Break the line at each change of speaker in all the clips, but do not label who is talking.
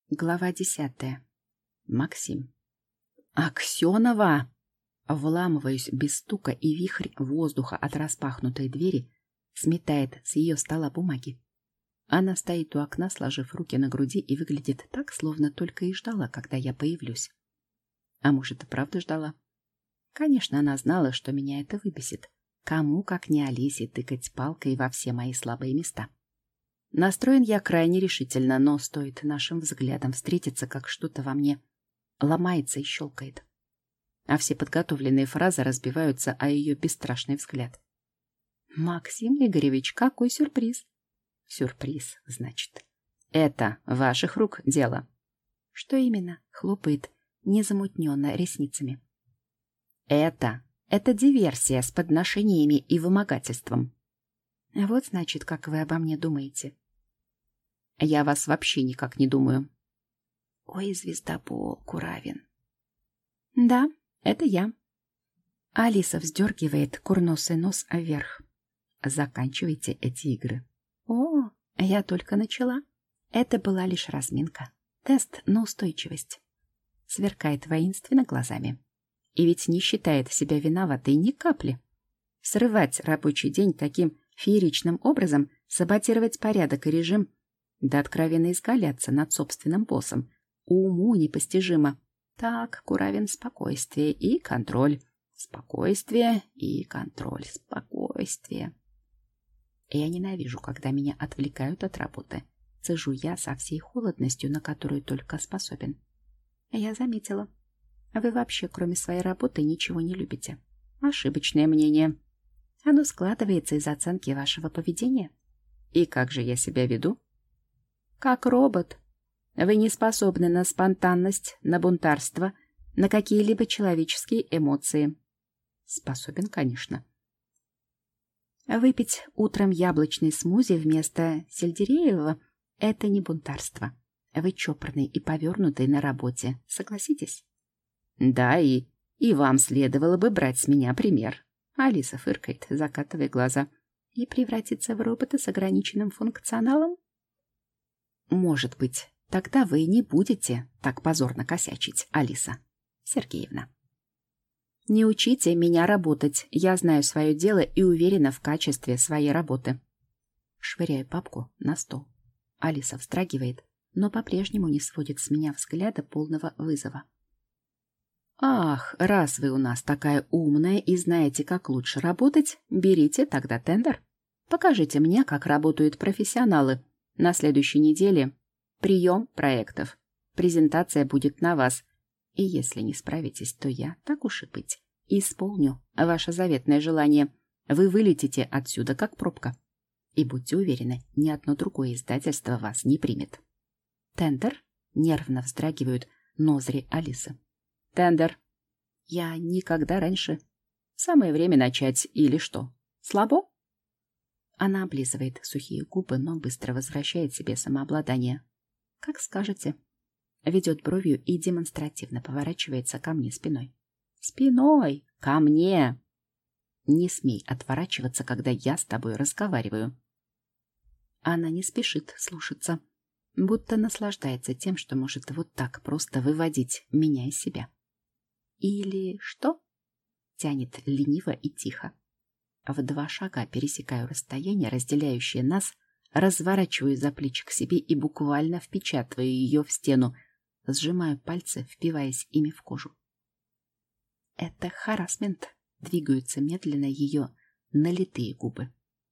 Глава 10. Максим. «Аксенова!» Вламываюсь без стука, и вихрь воздуха от распахнутой двери сметает с ее стола бумаги. Она стоит у окна, сложив руки на груди, и выглядит так, словно только и ждала, когда я появлюсь. А может, и правда ждала? Конечно, она знала, что меня это выбесит. Кому, как не Алисе, тыкать палкой во все мои слабые места. Настроен я крайне решительно, но стоит нашим взглядам встретиться, как что-то во мне ломается и щелкает. А все подготовленные фразы разбиваются о ее бесстрашный взгляд. «Максим Игоревич, какой сюрприз!» «Сюрприз, значит. Это ваших рук дело». «Что именно?» — хлопает незамутненно ресницами. Это диверсия с подношениями и вымогательством». «Вот, значит, как вы обо мне думаете». «Я о вас вообще никак не думаю». «Ой, звездобол, Куравин». «Да, это я». Алиса вздергивает курносый нос вверх. «Заканчивайте эти игры». «О, я только начала. Это была лишь разминка. Тест на устойчивость». Сверкает воинственно глазами. И ведь не считает себя виноватой ни капли. Срывать рабочий день таким фееричным образом, саботировать порядок и режим, да откровенно изгаляться над собственным боссом, уму непостижимо. Так, Куравин, спокойствие и контроль. Спокойствие и контроль. Спокойствие. Я ненавижу, когда меня отвлекают от работы. Цежу я со всей холодностью, на которую только способен. Я заметила. Вы вообще, кроме своей работы, ничего не любите. Ошибочное мнение. Оно складывается из оценки вашего поведения. И как же я себя веду? Как робот. Вы не способны на спонтанность, на бунтарство, на какие-либо человеческие эмоции. Способен, конечно. Выпить утром яблочный смузи вместо сельдереевого — это не бунтарство. Вы чопорный и повернутый на работе, согласитесь? Да, и вам следовало бы брать с меня пример. Алиса фыркает, закатывая глаза. И превратиться в робота с ограниченным функционалом? Может быть, тогда вы не будете так позорно косячить, Алиса Сергеевна. Не учите меня работать. Я знаю свое дело и уверена в качестве своей работы. Швыряю папку на стол. Алиса вздрагивает, но по-прежнему не сводит с меня взгляда полного вызова. Ах, раз вы у нас такая умная и знаете, как лучше работать, берите тогда тендер. Покажите мне, как работают профессионалы. На следующей неделе прием проектов. Презентация будет на вас. И если не справитесь, то я, так уж и быть, исполню ваше заветное желание. Вы вылетите отсюда, как пробка. И будьте уверены, ни одно другое издательство вас не примет. Тендер? Нервно вздрагивают ноздри Алисы. Тендер. Я никогда раньше. Самое время начать или что? Слабо? Она облизывает сухие губы, но быстро возвращает себе самообладание. Как скажете. Ведет бровью и демонстративно поворачивается ко мне спиной. Спиной! Ко мне! Не смей отворачиваться, когда я с тобой разговариваю. Она не спешит слушаться, будто наслаждается тем, что может вот так просто выводить меня из себя. Или что? Тянет лениво и тихо. В 2 шага пересекаю расстояние, разделяющее нас, разворачиваю за плечи к себе и буквально впечатываю ее в стену, сжимаю пальцы, впиваясь ими в кожу. Это харассмент. Двигаются медленно ее налитые губы.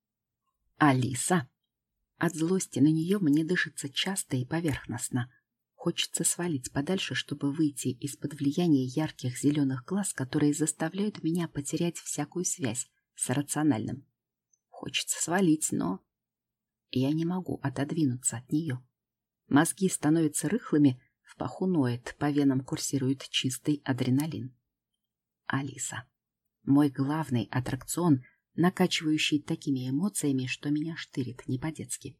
Алиса! От злости на нее мне дышится часто и поверхностно. Хочется свалить подальше, чтобы выйти из-под влияния ярких зеленых глаз, которые заставляют меня потерять всякую связь с рациональным. Хочется свалить, но я не могу отодвинуться от нее. Мозги становятся рыхлыми, в паху ноет, по венам курсирует чистый адреналин. Алиса. Мой главный аттракцион, накачивающий такими эмоциями, что меня штырит не по-детски.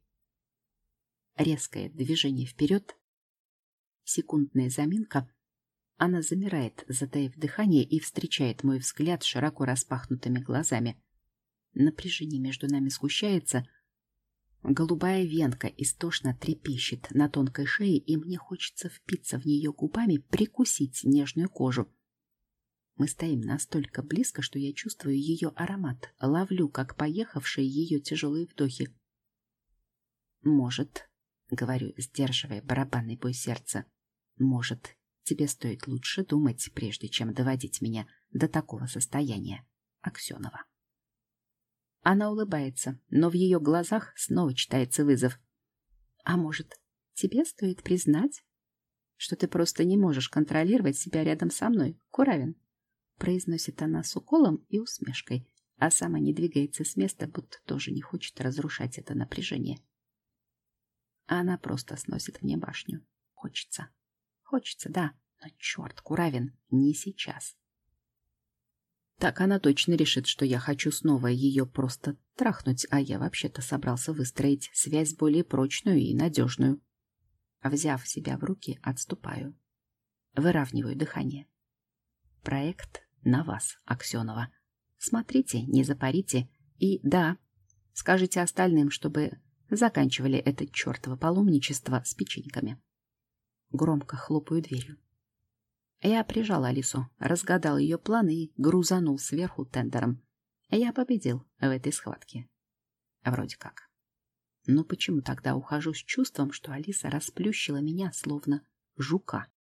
Резкое движение вперед, секундная заминка. Она замирает, затаив дыхание, и встречает мой взгляд широко распахнутыми глазами. Напряжение между нами сгущается. Голубая венка истошно трепещет на тонкой шее, и мне хочется впиться в нее губами, прикусить нежную кожу. Мы стоим настолько близко, что я чувствую ее аромат, ловлю, как поехавшие ее тяжелые вдохи. «Может, — говорю, сдерживая барабанный бой сердца, — может, тебе стоит лучше думать, прежде чем доводить меня до такого состояния, Аксенова». Она улыбается, но в ее глазах снова читается вызов. «А может, тебе стоит признать, что ты просто не можешь контролировать себя рядом со мной, Куравин?» Произносит она с уколом и усмешкой, а сама не двигается с места, будто тоже не хочет разрушать это напряжение. Она просто сносит мне башню. Хочется. Хочется, да, но черт, Куравин, не сейчас. Так она точно решит, что я хочу снова ее просто трахнуть, а я вообще-то собрался выстроить связь более прочную и надежную. Взяв себя в руки, отступаю. Выравниваю дыхание. Проект на вас, Аксенова. Смотрите, не запарите. И да, скажите остальным, чтобы заканчивали это чертово паломничество с печеньками. Громко хлопаю дверью. Я прижал Алису, разгадал ее планы и грузанул сверху тендером. Я победил в этой схватке. Вроде как. Но почему тогда ухожу с чувством, что Алиса расплющила меня, словно жука?